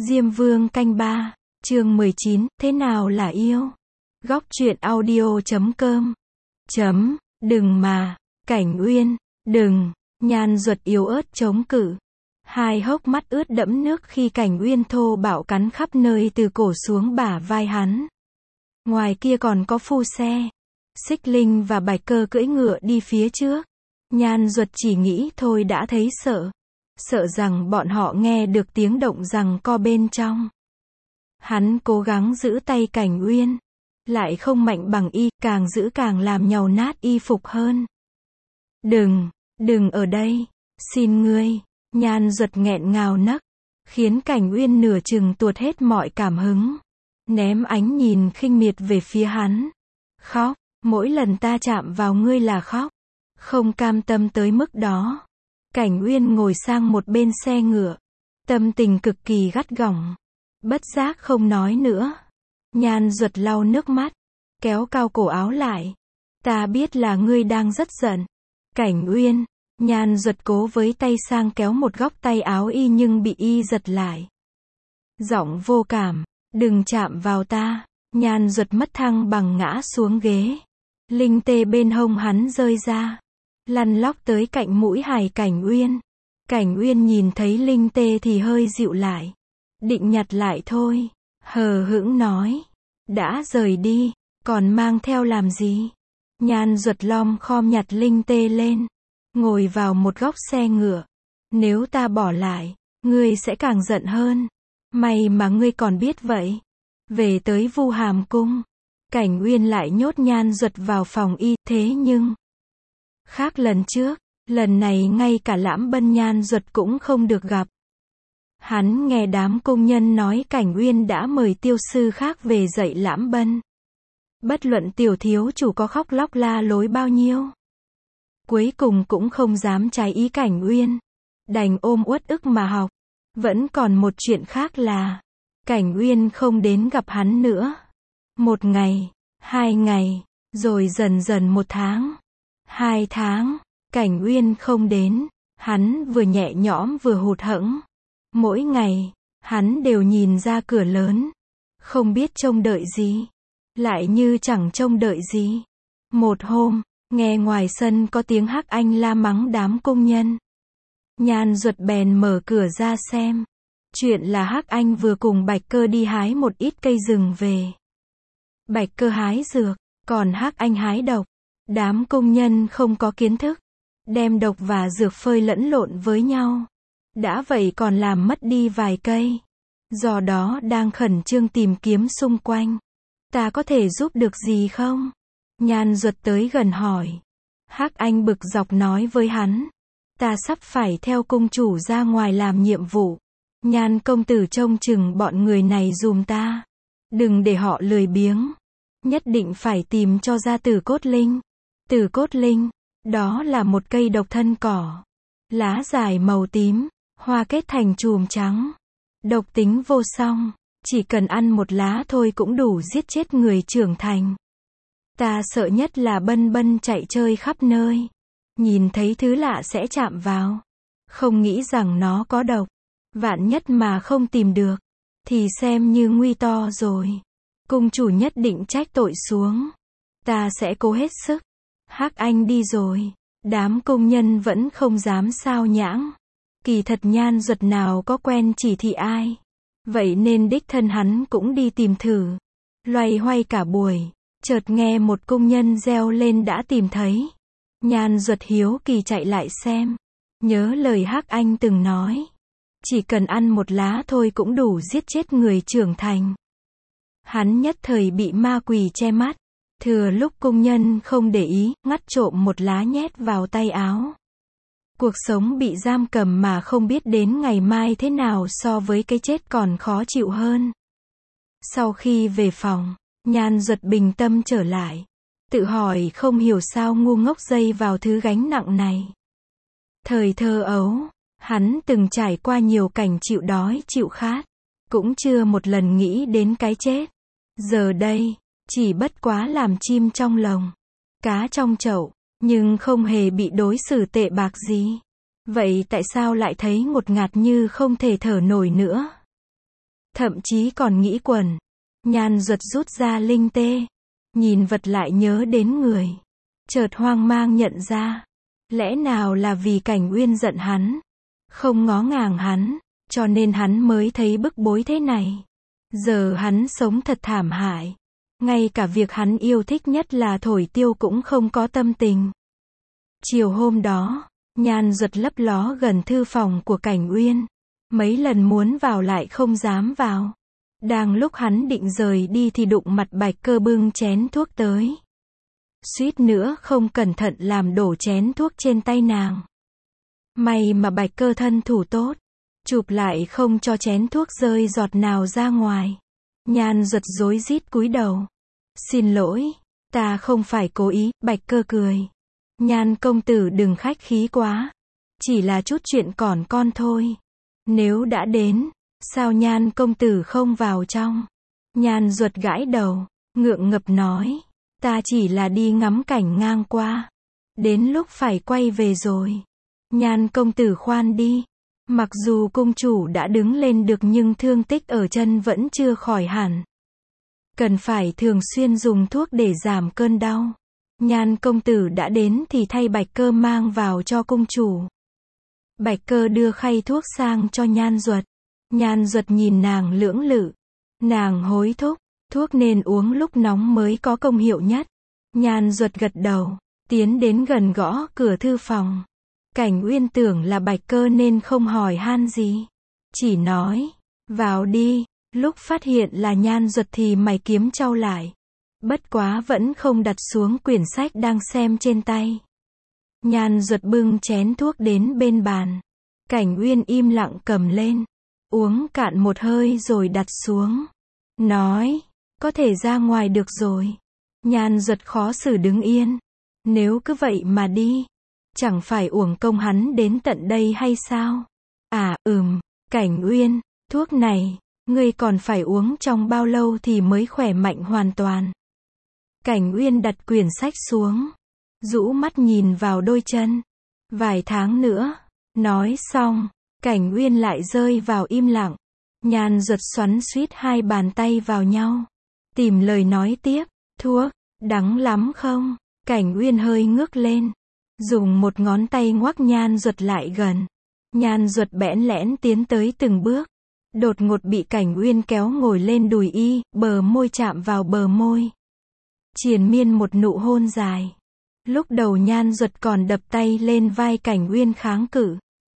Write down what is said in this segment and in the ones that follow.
Diêm Vương canh 3, chương 19, thế nào là yêu? Góc truyện audio.com. Đừng mà, Cảnh Uyên, đừng, Nhan Duật yếu ớt chống cự. Hai hốc mắt ướt đẫm nước khi Cảnh Uyên thô bạo cắn khắp nơi từ cổ xuống bả vai hắn. Ngoài kia còn có phu xe. Xích Linh và Bạch Cơ cưỡi ngựa đi phía trước. Nhan Duật chỉ nghĩ thôi đã thấy sợ. Sợ rằng bọn họ nghe được tiếng động giằng co bên trong. Hắn cố gắng giữ tay Cảnh Uyên. Lại không mạnh bằng y, càng giữ càng làm nhàu nát y phục hơn. Đừng ở đây. Xin ngươi. Nhan Duật nghẹn ngào nấc. Khiến Cảnh Uyên nửa chừng tuột hết mọi cảm hứng. Ném ánh nhìn khinh miệt về phía hắn. Khóc. Mỗi lần ta chạm vào ngươi là khóc. Không cam tâm tới mức đó. Cảnh Uyên ngồi sang một bên xe ngựa. Tâm tình cực kỳ gắt gỏng. Bất giác không nói nữa. Nhan Duật lau nước mắt. Kéo cao cổ áo lại. Ta biết là ngươi đang rất giận. Cảnh Uyên. Nhan Duật cố với tay sang kéo một góc tay áo y nhưng bị y giật lại. Giọng vô cảm. Đừng chạm vào ta. Nhan Duật mất thăng bằng ngã xuống ghế. Linh tê bên hông hắn rơi ra. Lăn lóc tới cạnh mũi hài Cảnh Uyên. Cảnh Uyên nhìn thấy linh tê thì hơi dịu lại. Định nhặt lại thôi. Hờ hững nói. Đã rời đi. Còn mang theo làm gì? Nhan Duật lom khom nhặt linh tê lên. Ngồi vào một góc xe ngựa. Nếu ta bỏ lại, ngươi sẽ càng giận hơn. May mà ngươi còn biết vậy. Về tới Vu Hàm Cung. Cảnh Uyên lại nhốt Nhan Duật vào phòng y, thế nhưng khác lần trước, lần này ngay cả Lãm Bân Nhan Duật cũng không được gặp. Hắn nghe đám công nhân nói Cảnh Uyên đã mời tiêu sư khác về dạy Lãm Bân. Bất luận tiểu thiếu chủ có khóc lóc la lối bao nhiêu, cuối cùng cũng không dám trái ý Cảnh Uyên. Đành ôm uất ức mà học. Vẫn còn một chuyện khác là Cảnh Uyên không đến gặp hắn nữa. 1 ngày, 2 ngày, rồi dần dần 1 tháng, 2 tháng, Cảnh Uyên không đến, hắn vừa nhẹ nhõm vừa hụt hẫng. Mỗi ngày, hắn đều nhìn ra cửa lớn, không biết trông đợi gì, lại như chẳng trông đợi gì. Một hôm, nghe ngoài sân có tiếng Hắc Anh la mắng đám công nhân. Nhan Duật bèn mở cửa ra xem. Chuyện là Hắc Anh vừa cùng Bạch Cơ đi hái một ít cây rừng về. Bạch Cơ hái dược, còn Hắc Anh hái độc. Đám công nhân không có kiến thức, đem độc và dược phơi lẫn lộn với nhau. Đã vậy còn làm mất đi vài cây. Do đó đang khẩn trương tìm kiếm xung quanh. Ta có thể giúp được gì không? Nhan Duật tới gần hỏi. Hắc Anh bực dọc nói với hắn. Ta sắp phải theo cung chủ ra ngoài làm nhiệm vụ. Nhan công tử trông chừng bọn người này giùm ta. Đừng để họ lười biếng. Nhất định phải tìm cho ra Tử Cốt Linh. Tử Cốt Linh, đó là một cây độc thân cỏ. Lá dài màu tím, hoa kết thành chùm trắng. Độc tính vô song, chỉ cần ăn một lá thôi cũng đủ giết chết người trưởng thành. Ta sợ nhất là Bân Bân chạy chơi khắp nơi. Nhìn thấy thứ lạ sẽ chạm vào. Không nghĩ rằng nó có độc. Vạn nhất mà không tìm được, thì xem như nguy to rồi. Cung chủ nhất định trách tội xuống. Ta sẽ cố hết sức. Hắc Anh đi rồi. Đám công nhân vẫn không dám sao nhãng. Kỳ thật Nhan Duật nào có quen chỉ thị ai. Vậy nên đích thân hắn cũng đi tìm thử. Loay hoay cả buổi. Chợt nghe một công nhân reo lên đã tìm thấy. Nhan Duật hiếu kỳ chạy lại xem. Nhớ lời Hắc Anh từng nói. Chỉ cần ăn một lá thôi cũng đủ giết chết người trưởng thành. Hắn nhất thời bị ma quỷ che mắt. Thừa lúc công nhân không để ý, ngắt trộm một lá nhét vào tay áo. Cuộc sống bị giam cầm mà không biết đến ngày mai thế nào so với cái chết còn khó chịu hơn. Sau khi về phòng, Nhan Duật bình tâm trở lại. Tự hỏi không hiểu sao ngu ngốc dây vào thứ gánh nặng này. Thời thơ ấu, hắn từng trải qua nhiều cảnh chịu đói chịu khát. Cũng chưa một lần nghĩ đến cái chết. Giờ đây, chỉ bất quá làm chim trong lồng, cá trong chậu, nhưng không hề bị đối xử tệ bạc gì. Vậy tại sao lại thấy ngột ngạt như không thể thở nổi nữa? thậm chí còn nghĩ quẩn. Nhan Duật rút ra linh tê, nhìn vật lại nhớ đến người. Chợt hoang mang nhận ra, lẽ nào là vì Cảnh Uyên giận hắn, không ngó ngàng hắn, cho nên hắn mới thấy bức bối thế này. Giờ hắn sống thật thảm hại. Ngay cả việc hắn yêu thích nhất là thổi tiêu cũng không có tâm tình. Chiều hôm đó, Nhan Duật lấp ló gần thư phòng của Cảnh Uyên. Mấy lần muốn vào lại không dám vào. Đang lúc hắn định rời đi thì đụng mặt Bạch Cơ bưng chén thuốc tới. Suýt nữa không cẩn thận làm đổ chén thuốc trên tay nàng. May mà Bạch Cơ thân thủ tốt, chụp lại không cho chén thuốc rơi giọt nào ra ngoài. Nhan Duật rối rít cúi đầu. Xin lỗi, ta không phải cố ý. Bạch Cơ cười. Nhan công tử đừng khách khí quá. Chỉ là chút chuyện còn con thôi. Nếu đã đến, sao Nhan công tử không vào trong? Nhan Duật gãi đầu, ngượng ngập nói. Ta chỉ là đi ngắm cảnh ngang qua. Đến lúc phải quay về rồi. Nhan công tử khoan đi. Mặc dù cung chủ đã đứng lên được nhưng thương tích ở chân vẫn chưa khỏi hẳn. Cần phải thường xuyên dùng thuốc để giảm cơn đau. Nhan công tử đã đến thì thay Bạch Cơ mang vào cho cung chủ. Bạch Cơ đưa khay thuốc sang cho Nhan Duật. Nhan Duật nhìn nàng lưỡng lự. Nàng hối thúc, thuốc nên uống lúc nóng mới có công hiệu nhất. Nhan Duật gật đầu, tiến đến gần gõ cửa thư phòng. Cảnh Uyên tưởng là Bạch Cơ nên không hỏi han gì. Chỉ nói, vào đi. Lúc phát hiện là Nhan Duật thì mày kiếm chau lại. Bất quá vẫn không đặt xuống quyển sách đang xem trên tay. Nhan Duật bưng chén thuốc đến bên bàn. Cảnh Uyên im lặng cầm lên. Uống cạn một hơi rồi đặt xuống. Nói, có thể ra ngoài được rồi. Nhan Duật khó xử đứng yên. Nếu cứ vậy mà đi, chẳng phải uổng công hắn đến tận đây hay sao? À, Cảnh Uyên, thuốc này, ngươi còn phải uống trong bao lâu thì mới khỏe mạnh hoàn toàn? Cảnh Uyên đặt quyển sách xuống, rũ mắt nhìn vào đôi chân. Vài tháng nữa. Nói xong, Cảnh Uyên lại rơi vào im lặng. Nhan Duật xoắn xuýt hai bàn tay vào nhau, tìm lời nói tiếp. Thuốc, đắng lắm không? Cảnh Uyên hơi ngước lên, dùng một ngón tay ngoắc Nhan Duật lại gần. Nhan Duật bẽn lẽn tiến tới từng bước, đột ngột bị Cảnh Uyên kéo ngồi lên đùi y, bờ môi chạm vào bờ môi. Triền miên một nụ hôn dài. Lúc đầu Nhan Duật còn đập tay lên vai Cảnh Uyên kháng cự.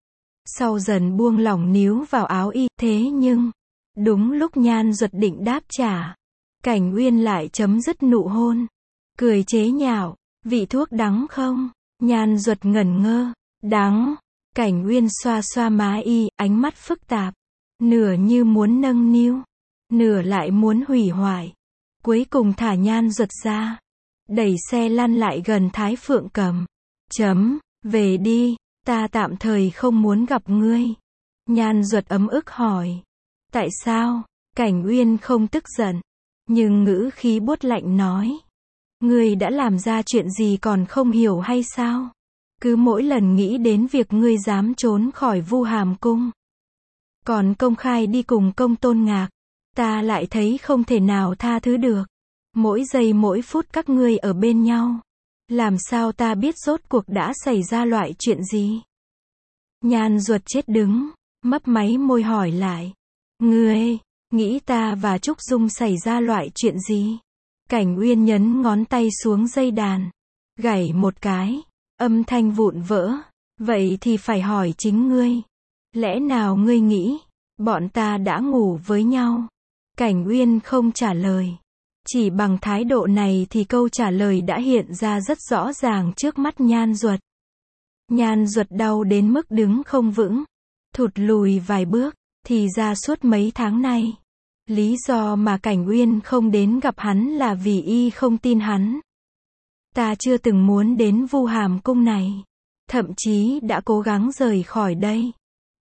Sau dần buông lỏng níu vào áo y, thế nhưng, đúng lúc Nhan Duật định đáp trả, Cảnh Uyên lại chấm dứt nụ hôn. Cười chế nhạo, vị thuốc đắng không? Nhan Duật ngẩn ngơ, đắng. Cảnh Uyên xoa xoa má y, ánh mắt phức tạp. Nửa như muốn nâng niu, nửa lại muốn hủy hoại. Cuối cùng thả Nhan Duật ra, đẩy xe lăn lại gần Thái Phượng Cầm. Về đi, ta tạm thời không muốn gặp ngươi. Nhan Duật ấm ức hỏi. Tại sao? Cảnh Uyên không tức giận, nhưng ngữ khí buốt lạnh nói. Ngươi đã làm ra chuyện gì còn không hiểu hay sao? Cứ mỗi lần nghĩ đến việc ngươi dám trốn khỏi Vu Hàm Cung, còn công khai đi cùng Công Tôn Ngạc, ta lại thấy không thể nào tha thứ được. Mỗi giây mỗi phút các ngươi ở bên nhau, làm sao ta biết rốt cuộc đã xảy ra loại chuyện gì? Nhan Duật chết đứng, mấp máy môi hỏi lại. Ngươi, nghĩ ta và Trúc Dung xảy ra loại chuyện gì? Cảnh Uyên nhấn ngón tay xuống dây đàn, gảy một cái, âm thanh vụn vỡ. Vậy thì phải hỏi chính ngươi. Lẽ nào ngươi nghĩ, bọn ta đã ngủ với nhau? Cảnh Uyên không trả lời. Chỉ bằng thái độ này thì câu trả lời đã hiện ra rất rõ ràng trước mắt Nhan Duật. Nhan Duật đau đến mức đứng không vững, thụt lùi vài bước. Thì ra suốt mấy tháng nay, lý do mà Cảnh Uyên không đến gặp hắn là vì y không tin hắn. Ta chưa từng muốn đến Vu Hàm Cung này, thậm chí đã cố gắng rời khỏi đây.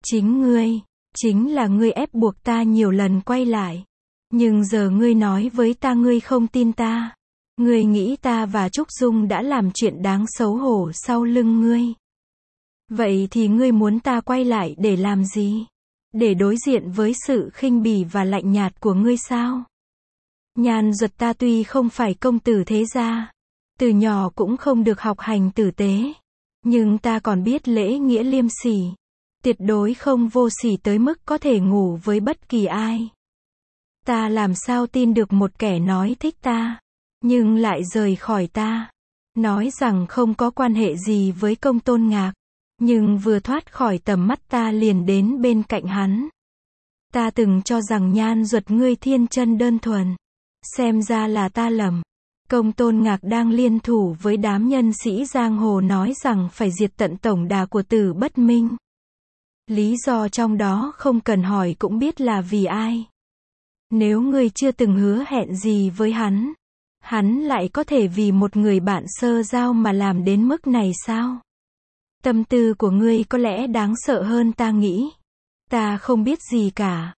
Chính là ngươi ép buộc ta nhiều lần quay lại. Nhưng giờ ngươi nói với ta ngươi không tin ta. Ngươi nghĩ ta và Trúc Dung đã làm chuyện đáng xấu hổ sau lưng ngươi. Vậy thì ngươi muốn ta quay lại để làm gì? để đối diện với sự khinh bỉ và lạnh nhạt của ngươi sao? Nhan Duật ta tuy không phải công tử thế gia, từ nhỏ cũng không được học hành tử tế, nhưng ta còn biết lễ nghĩa liêm sỉ, tuyệt đối không vô sỉ tới mức có thể ngủ với bất kỳ ai. Ta làm sao tin được một kẻ nói thích ta, nhưng lại rời khỏi ta, nói rằng không có quan hệ gì với Công Tôn Ngạc, nhưng vừa thoát khỏi tầm mắt ta liền đến bên cạnh hắn. Ta từng cho rằng Nhan Duật ngươi thiên chân đơn thuần, xem ra là ta lầm. Công Tôn Ngạc đang liên thủ với đám nhân sĩ giang hồ nói rằng phải diệt tận tổng đà của Tử Bất Minh. Lý do trong đó không cần hỏi cũng biết là vì ai. Nếu ngươi chưa từng hứa hẹn gì với hắn lại có thể vì một người bạn sơ giao mà làm đến mức này sao? Tâm tư của ngươi có lẽ đáng sợ hơn ta nghĩ. Ta không biết gì cả.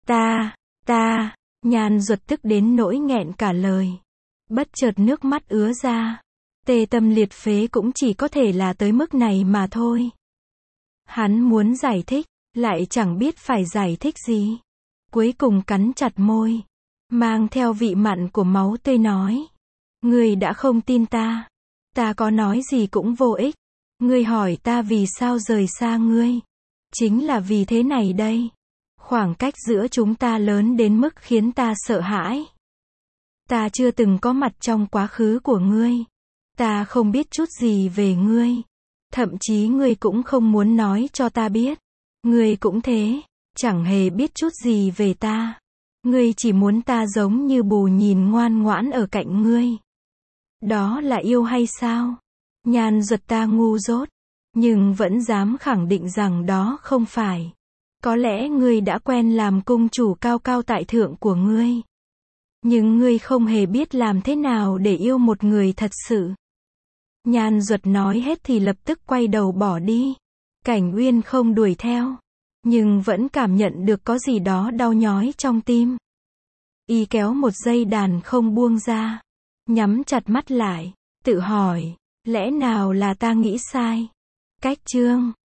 Nhan Duật tức đến nỗi nghẹn cả lời. Bất chợt nước mắt ứa ra. Tê tâm liệt phế cũng chỉ có thể là tới mức này mà thôi. Hắn muốn giải thích, lại chẳng biết phải giải thích gì. Cuối cùng cắn chặt môi, mang theo vị mặn của máu tươi nói. Ngươi đã không tin ta. Ta có nói gì cũng vô ích. Ngươi hỏi ta vì sao rời xa ngươi. Chính là vì thế này đây. Khoảng cách giữa chúng ta lớn đến mức khiến ta sợ hãi. Ta chưa từng có mặt trong quá khứ của ngươi. Ta không biết chút gì về ngươi. Thậm chí ngươi cũng không muốn nói cho ta biết. Ngươi cũng thế, chẳng hề biết chút gì về ta. Ngươi chỉ muốn ta giống như bù nhìn ngoan ngoãn ở cạnh ngươi. Đó là yêu hay sao? Nhan Duật ta ngu dốt, nhưng vẫn dám khẳng định rằng đó không phải. Có lẽ ngươi đã quen làm cung chủ cao cao tại thượng của ngươi. Nhưng ngươi không hề biết làm thế nào để yêu một người thật sự. Nhan Duật nói hết thì lập tức quay đầu bỏ đi. Cảnh Uyên không đuổi theo, nhưng vẫn cảm nhận được có gì đó đau nhói trong tim. Y kéo một dây đàn không buông ra, nhắm chặt mắt lại, tự hỏi, lẽ nào là ta nghĩ sai? Cách chương